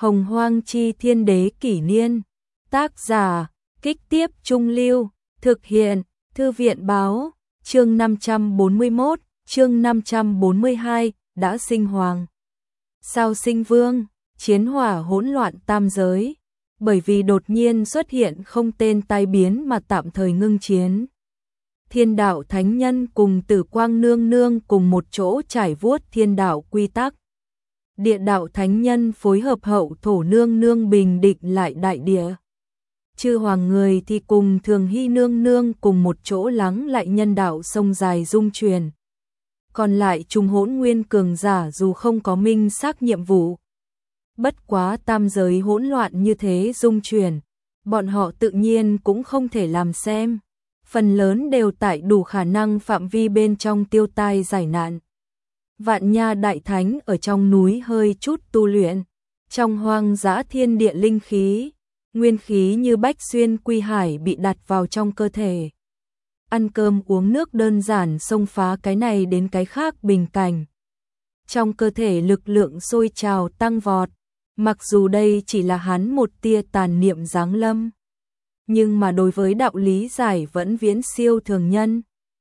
Hồng Hoang Chi Thiên Đế Kỷ Niên. Tác giả, Kích Tiếp Trung Lưu. Thực hiện, Thư viện Báo. Chương 541, chương 542, đã sinh hoàng. Sao sinh vương, chiến hỏa hỗn loạn tam giới. Bởi vì đột nhiên xuất hiện không tên tai biến mà tạm thời ngưng chiến. Thiên đạo thánh nhân cùng Tử Quang nương nương cùng một chỗ trải vuốt thiên đạo quy tắc. Địa đạo thánh nhân phối hợp hậu thổ nương nương bình định lại đại địa. Chư hoàng người thì cùng Thường Hy nương nương cùng một chỗ lắng lại nhân đạo sông dài dung truyền. Còn lại Trung Hỗn Nguyên cường giả dù không có minh xác nhiệm vụ. Bất quá tam giới hỗn loạn như thế dung truyền, bọn họ tự nhiên cũng không thể làm xem. Phần lớn đều tại đủ khả năng phạm vi bên trong tiêu tai giải nạn. Vạn Nha Đại Thánh ở trong núi hơi chút tu luyện, trong hoang dã thiên địa linh khí, nguyên khí như bách xuyên quy hải bị đặt vào trong cơ thể. Ăn cơm uống nước đơn giản xông phá cái này đến cái khác bình cảnh. Trong cơ thể lực lượng sôi trào tăng vọt, mặc dù đây chỉ là hắn một tia tàn niệm giáng lâm. Nhưng mà đối với đạo lý giải vẫn viễn siêu thường nhân.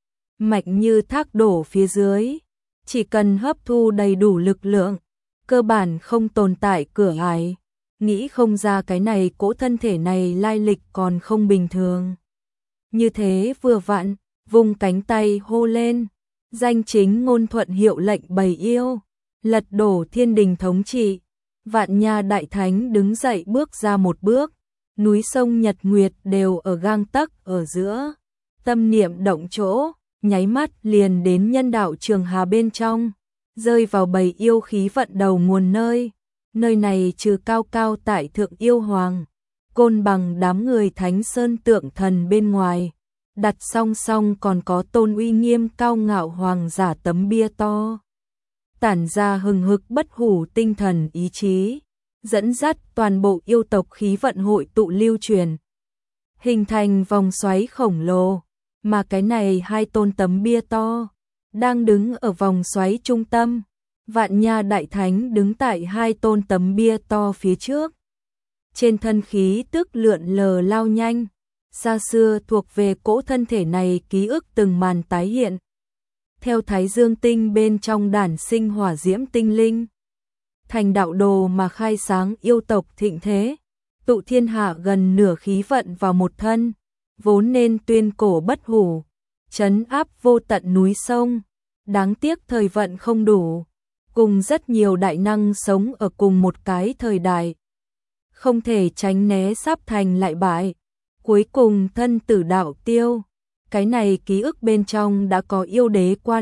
Mạnh như thác đổ phía dưới, chỉ cần hấp thu đầy đủ lực lượng, cơ bản không tồn tại cửa ải. Nghĩ không ra cái này cỗ thân thể này lai lịch còn không bình thường. Như thế vừa vặn, vung cánh tay hô lên, danh chính ngôn thuận hiệu lệnh bầy yêu, lật đổ thiên đình thống trị. Vạn Nha Đại Thánh đứng dậy bước ra một bước, núi sông Nhật Nguyệt đều ở gang tấc ở giữa. Tâm niệm động chỗ, nháy mắt liền đến nhân đạo trường hà bên trong, rơi vào bầy yêu khí vận đầu nguồn nơi. Nơi này trừ cao cao tại thượng yêu hoàng, côn bằng đám người Thánh Sơn tượng thần bên ngoài, đặt song song còn có tôn uy nghiêm cao ngạo hoàng giả tấm bia to. Tản ra hừng hực bất hủ tinh thần ý chí, dẫn dắt toàn bộ yêu tộc khí vận hội tụ lưu truyền, hình thành vòng xoáy khổng lồ, mà cái này hai tôn tấm bia to đang đứng ở vòng xoáy trung tâm. Vạn Nha Đại Thánh đứng tại hai tôn tấm bia to phía trước. Trên thân khí tức lượn lờ lao nhanh, xa xưa thuộc về cỗ thân thể này ký ức từng màn tái hiện. Theo Thái Dương tinh bên trong đản sinh hỏa diễm tinh linh, thành đạo đồ mà khai sáng yêu tộc thịnh thế, tụ thiên hạ gần nửa khí vận vào một thân, vốn nên tuyên cổ bất hủ, trấn áp vô tận núi sông. Đáng tiếc thời vận không đủ, cùng rất nhiều đại năng sống ở cùng một cái thời đại, không thể tránh né sắp thành lại bại, cuối cùng thân tử đạo tiêu. Cái này ký ức bên trong đã có yêu đế qua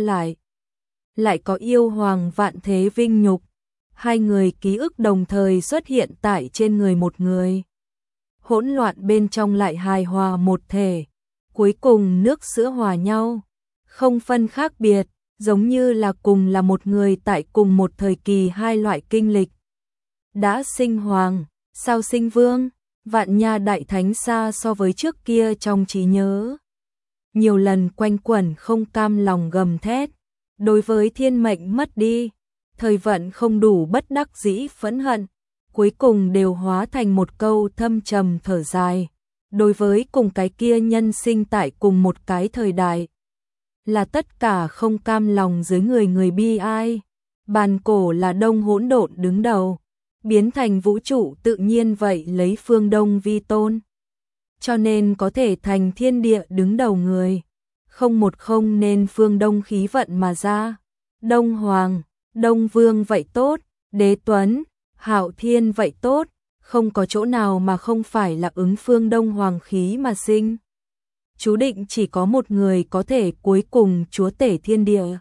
lại có yêu hoàng vạn thế vinh nhục, hai người ký ức đồng thời xuất hiện tại trên người một người. Hỗn loạn bên trong lại hài hòa một thể, cuối cùng nước sữa hòa nhau, không phân khác biệt, giống như là cùng là một người tại cùng một thời kỳ hai loại kinh lịch. Đã sinh hoàng, sao sinh vương? Vạn Nha Đại Thánh xa so với trước kia trong trí nhớ. Nhiều lần quanh quẩn không cam lòng gầm thét, đối với thiên mệnh mất đi, thời vận không đủ bất đắc dĩ phẫn hận, cuối cùng đều hóa thành một câu thâm trầm thở dài. Đối với cùng cái kia nhân sinh tại cùng một cái thời đại, là tất cả không cam lòng dưới người bi ai. Bàn cổ là Đông hỗn độn đứng đầu, biến thành vũ trụ tự nhiên vậy lấy phương Đông vi tôn, cho nên có thể thành thiên địa đứng đầu người. Không một không nên phương Đông khí vận mà ra. Đông Hoàng, Đông Vương vậy tốt, Đế Tuấn, Hạo Thiên vậy tốt, không có chỗ nào mà không phải là ứng phương Đông Hoàng khí mà sinh. Chú định chỉ có một người có thể cuối cùng chúa tể thiên địa.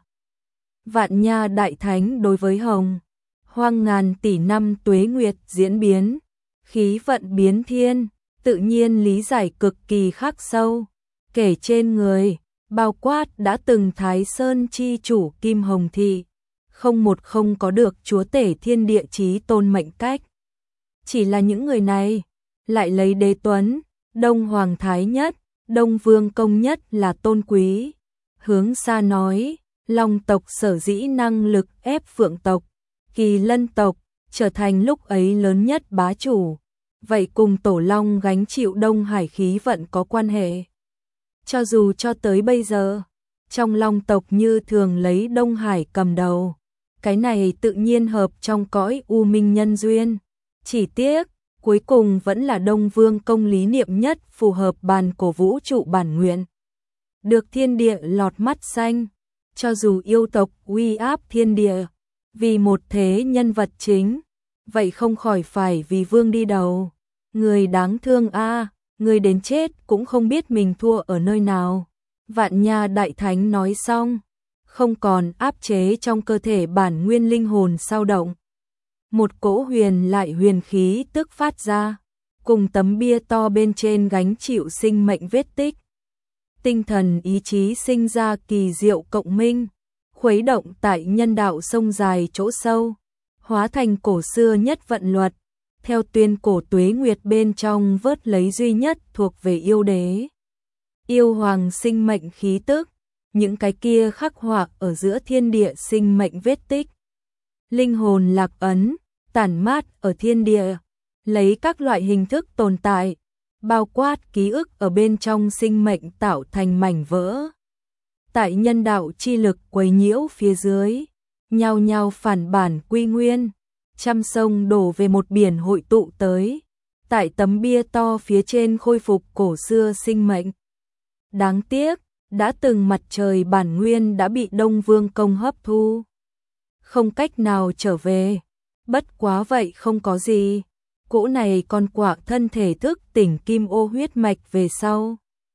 Vạn Nha Đại Thánh đối với Hồng Hoang ngàn tỷ năm tuế nguyệt diễn biến, khí vận biến thiên, tự nhiên lý giải cực kỳ khắc sâu. Kể trên người, bao quát đã từng Thái Sơn chi chủ Kim Hồng Thị, không một không có được chúa tể thiên địa chí tôn mệnh cách. Chỉ là những người này, lại lấy Đế Tuấn, Đông Hoàng Thái Nhất, Đông Vương Công Nhất là tôn quý. Hướng xa nói, Long tộc sở dĩ năng lực ép Phượng tộc, Kỳ Lân tộc, trở thành lúc ấy lớn nhất bá chủ. Vậy cùng Tổ Long gánh chịu Đông Hải khí vận có quan hệ. Cho dù cho tới bây giờ, trong Long tộc như thường lấy Đông Hải cầm đầu. Cái này tự nhiên hợp trong cõi U Minh nhân duyên. Chỉ tiếc, cuối cùng vẫn là Đông Vương công lý niệm nhất phù hợp bàn cổ vũ trụ bản nguyện. Được thiên địa lọt mắt xanh, cho dù yêu tộc uy áp thiên địa, vì một thế nhân vật chính, vậy không khỏi phải vì vương đi đầu. Người đáng thương a, người đến chết cũng không biết mình thua ở nơi nào. Vạn Nha Đại Thánh nói xong, không còn áp chế trong cơ thể bản nguyên linh hồn sao động. Một cỗ huyền lại huyền khí tức phát ra, cùng tấm bia to bên trên gánh chịu sinh mệnh vết tích. Tinh thần ý chí sinh ra kỳ diệu cộng minh, khuấy động tại nhân đạo sông dài chỗ sâu, hóa thành cổ xưa nhất vận luật, theo tuyên cổ tuế nguyệt bên trong vớt lấy duy nhất thuộc về yêu đế. Yêu hoàng sinh mệnh khí tức, những cái kia khắc họa ở giữa thiên địa sinh mệnh vết tích. Linh hồn lạc ấn, tản mát ở thiên địa, lấy các loại hình thức tồn tại, bao quát ký ức ở bên trong sinh mệnh tạo thành mảnh vỡ. Tại nhân đạo chi lực quấy nhiễu phía dưới, nhao nhao phản bản quy nguyên, trăm sông đổ về một biển hội tụ tới, tại tấm bia to phía trên khôi phục cổ xưa sinh mệnh. Đáng tiếc, đã từng mặt trời bản nguyên đã bị Đông Vương công hấp thu, không cách nào trở về. Bất quá vậy không có gì, cỗ này còn quả thân thể thức tỉnh kim ô huyết mạch về sau.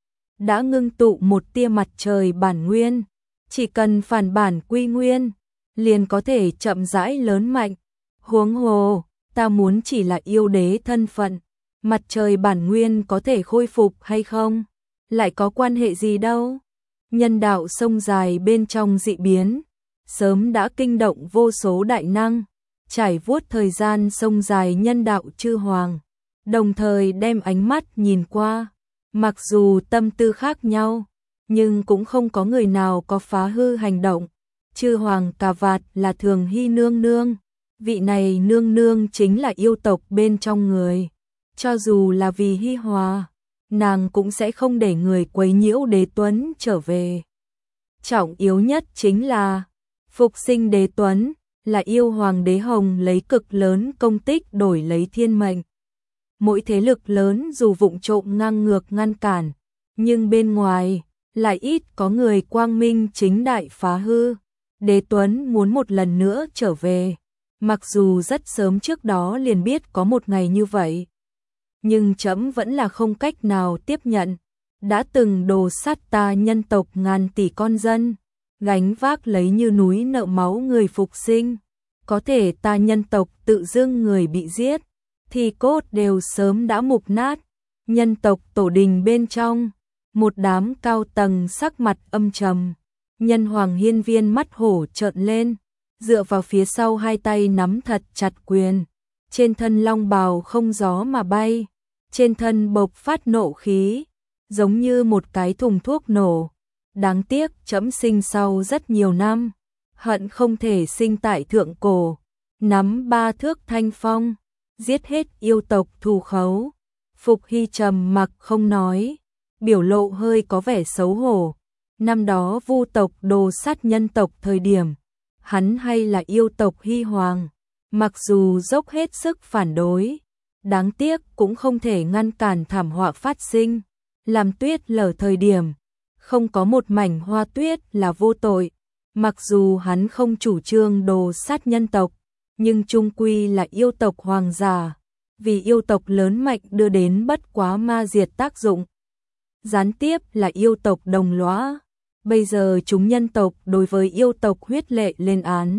Đã ngưng tụ một tia mặt trời bản nguyên, chỉ cần phản bản quy nguyên, liền có thể chậm rãi lớn mạnh. Huống hồ, ta muốn chỉ là yêu đế thân phận, mặt trời bản nguyên có thể khôi phục hay không, lại có quan hệ gì đâu. Nhân đạo sông dài bên trong dị biến, sớm đã kinh động vô số đại năng, trải vuốt thời gian sông dài nhân đạo chư hoàng, đồng thời đem ánh mắt nhìn qua. Mặc dù tâm tư khác nhau, nhưng cũng không có người nào có phá hư hành động. Chư hoàng Cà Vạt là Thường Hy nương nương, vị này nương nương chính là yêu tộc bên trong người. Cho dù là vì hi hòa, nàng cũng sẽ không để người quấy nhiễu đế tuấn trở về. Trọng yếu nhất chính là phục sinh đế tuấn, là yêu hoàng đế hồng lấy cực lớn công tích đổi lấy thiên mệnh. Mỗi thế lực lớn dù vụng trộm ngang ngược ngăn cản, nhưng bên ngoài lại ít có người quang minh chính đại phá hư. Đế tuấn muốn một lần nữa trở về, mặc dù rất sớm trước đó liền biết có một ngày như vậy, nhưng trẫm vẫn là không cách nào tiếp nhận. Đã từng đồ sát ta nhân tộc ngàn tỷ con dân, gánh vác lấy như núi nợ máu người phục sinh, có thể ta nhân tộc tự dưng người bị giết, thì cốt đều sớm đã mục nát. Nhân tộc tổ đình bên trong, một đám cao tầng sắc mặt âm trầm. Nhân hoàng hiên viên mắt hổ trợn lên, dựa vào phía sau hai tay nắm thật chặt quyền, trên thân long bào không gió mà bay, trên thân bộc phát nộ khí, giống như một cái thùng thuốc nổ. Đáng tiếc trẫm sinh sau rất nhiều năm, hận không thể sinh tại thượng cổ, nắm 3 thước thanh phong, giết hết yêu tộc thù khấu. Phục Hy trầm mặc không nói, biểu lộ hơi có vẻ xấu hổ. Năm đó Vu tộc đồ sát nhân tộc thời điểm, hắn hay là yêu tộc Hy hoàng, mặc dù dốc hết sức phản đối, đáng tiếc cũng không thể ngăn cản thảm họa phát sinh. Làm tuyết lở thời điểm, không có một mảnh hoa tuyết là vô tội. Mặc dù hắn không chủ trương đồ sát nhân tộc, nhưng chung quy là yêu tộc hoàng giả, vì yêu tộc lớn mạnh đưa đến bất quá ma diệt tác dụng. Gián tiếp là yêu tộc đồng lõa. Bây giờ chúng nhân tộc đối với yêu tộc huyết lệ lên án,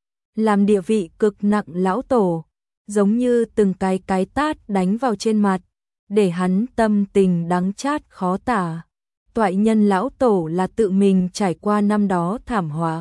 làm địa vị cực nặng lão tổ, giống như từng cái tát đánh vào trên mặt, để hắn tâm tình đắng chát khó tả. Toại nhân lão tổ là tự mình trải qua năm đó thảm họa,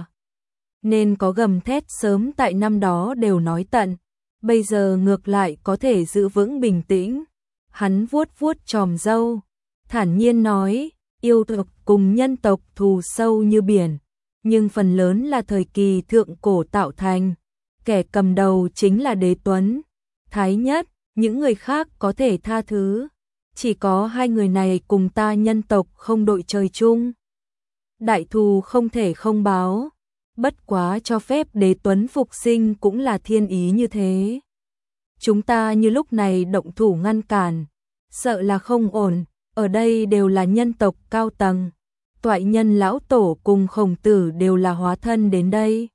nên có gầm thét sớm tại năm đó đều nói tận, bây giờ ngược lại có thể giữ vững bình tĩnh. Hắn vuốt vuốt chòm râu, thản nhiên nói, yêu tộc cùng nhân tộc thù sâu như biển, nhưng phần lớn là thời kỳ thượng cổ tạo thành. kẻ cầm đầu chính là Đế Tuấn, Thái Nhất, những người khác có thể tha thứ. Chỉ có hai người này cùng ta nhân tộc không đội trời chung. Đại thù không thể không báo, bất quá cho phép Đế Tuấn phục sinh cũng là thiên ý như thế. Chúng ta như lúc này động thủ ngăn cản, sợ là không ổn, ở đây đều là nhân tộc cao tầng. Toại Nhân lão tổ cùng Khổng Tử đều là hóa thân đến đây.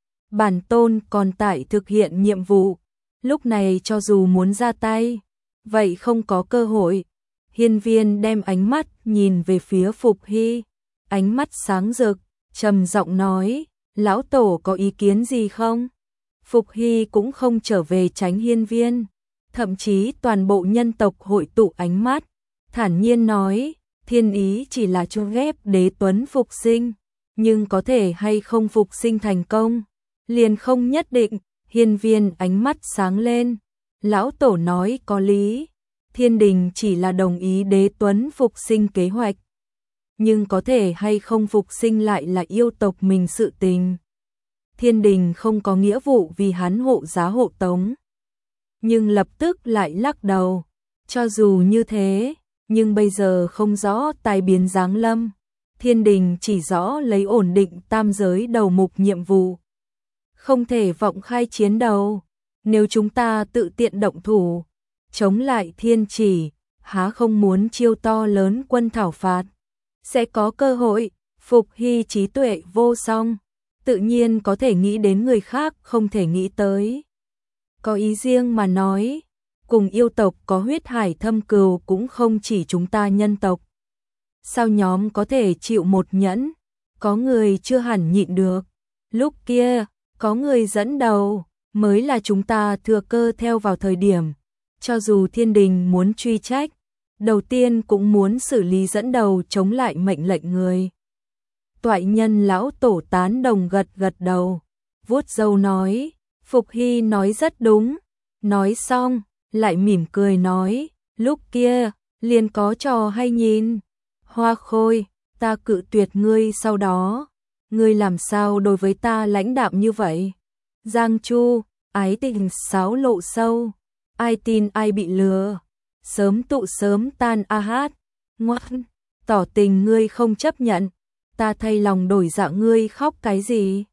Bản tôn còn tại thực hiện nhiệm vụ, lúc này cho dù muốn ra tay, vậy không có cơ hội. Hiên Viên đem ánh mắt nhìn về phía Phục Hy, ánh mắt sáng rực, trầm giọng nói, lão tổ có ý kiến gì không? Phục Hy cũng không trở về tránh Hiên Viên, thậm chí toàn bộ nhân tộc hội tụ ánh mắt, thản nhiên nói, thiên ý chỉ là cho ghép Đế Tuấn phục sinh, nhưng có thể hay không phục sinh thành công, liền không nhất định. Hiên Viên ánh mắt sáng lên, lão tổ nói có lý, thiên đình chỉ là đồng ý Đế Tuấn phục sinh kế hoạch, nhưng có thể hay không phục sinh lại là yêu tộc mình sự tình. Thiên đình không có nghĩa vụ vì hắn hộ giá hộ tống, nhưng lập tức lại lắc đầu, cho dù như thế, nhưng bây giờ không rõ tai biến giáng lâm, thiên đình chỉ rõ lấy ổn định tam giới đầu mục nhiệm vụ, không thể vọng khai chiến đầu. Nếu chúng ta tự tiện động thủ, chống lại thiên chỉ, há không muốn chiêu to lớn quân thảo phạt, sẽ có cơ hội. Phục Hy trí tuệ vô song, tự nhiên có thể nghĩ đến người khác không thể nghĩ tới. Có ý riêng mà nói, cùng yêu tộc có huyết hải thâm cừu cũng không chỉ chúng ta nhân tộc. Sao nhóm có thể chịu một nhẫn, có người chưa hẳn nhịn được. Lúc kia, có người dẫn đầu, mới là chúng ta thừa cơ theo vào thời điểm. Cho dù thiên đình muốn truy trách, đầu tiên cũng muốn xử lý dẫn đầu chống lại mệnh lệnh người. Toại Nhân lão tổ tán đồng gật gật đầu, vuốt râu nói, Phục Hy nói rất đúng. Nói xong, lại mỉm cười nói, lúc kia, liền có trò hay nhìn. Hoa Khôi, ta cự tuyệt ngươi sau đó, ngươi làm sao đối với ta lãnh đạm như vậy? Giang Chu, ái tình xáo lộ sâu, ai tin ai bị lừa, sớm tụ sớm tan a hát, ngoan, tỏ tình ngươi không chấp nhận, ta thay lòng đổi dạ ngươi khóc cái gì?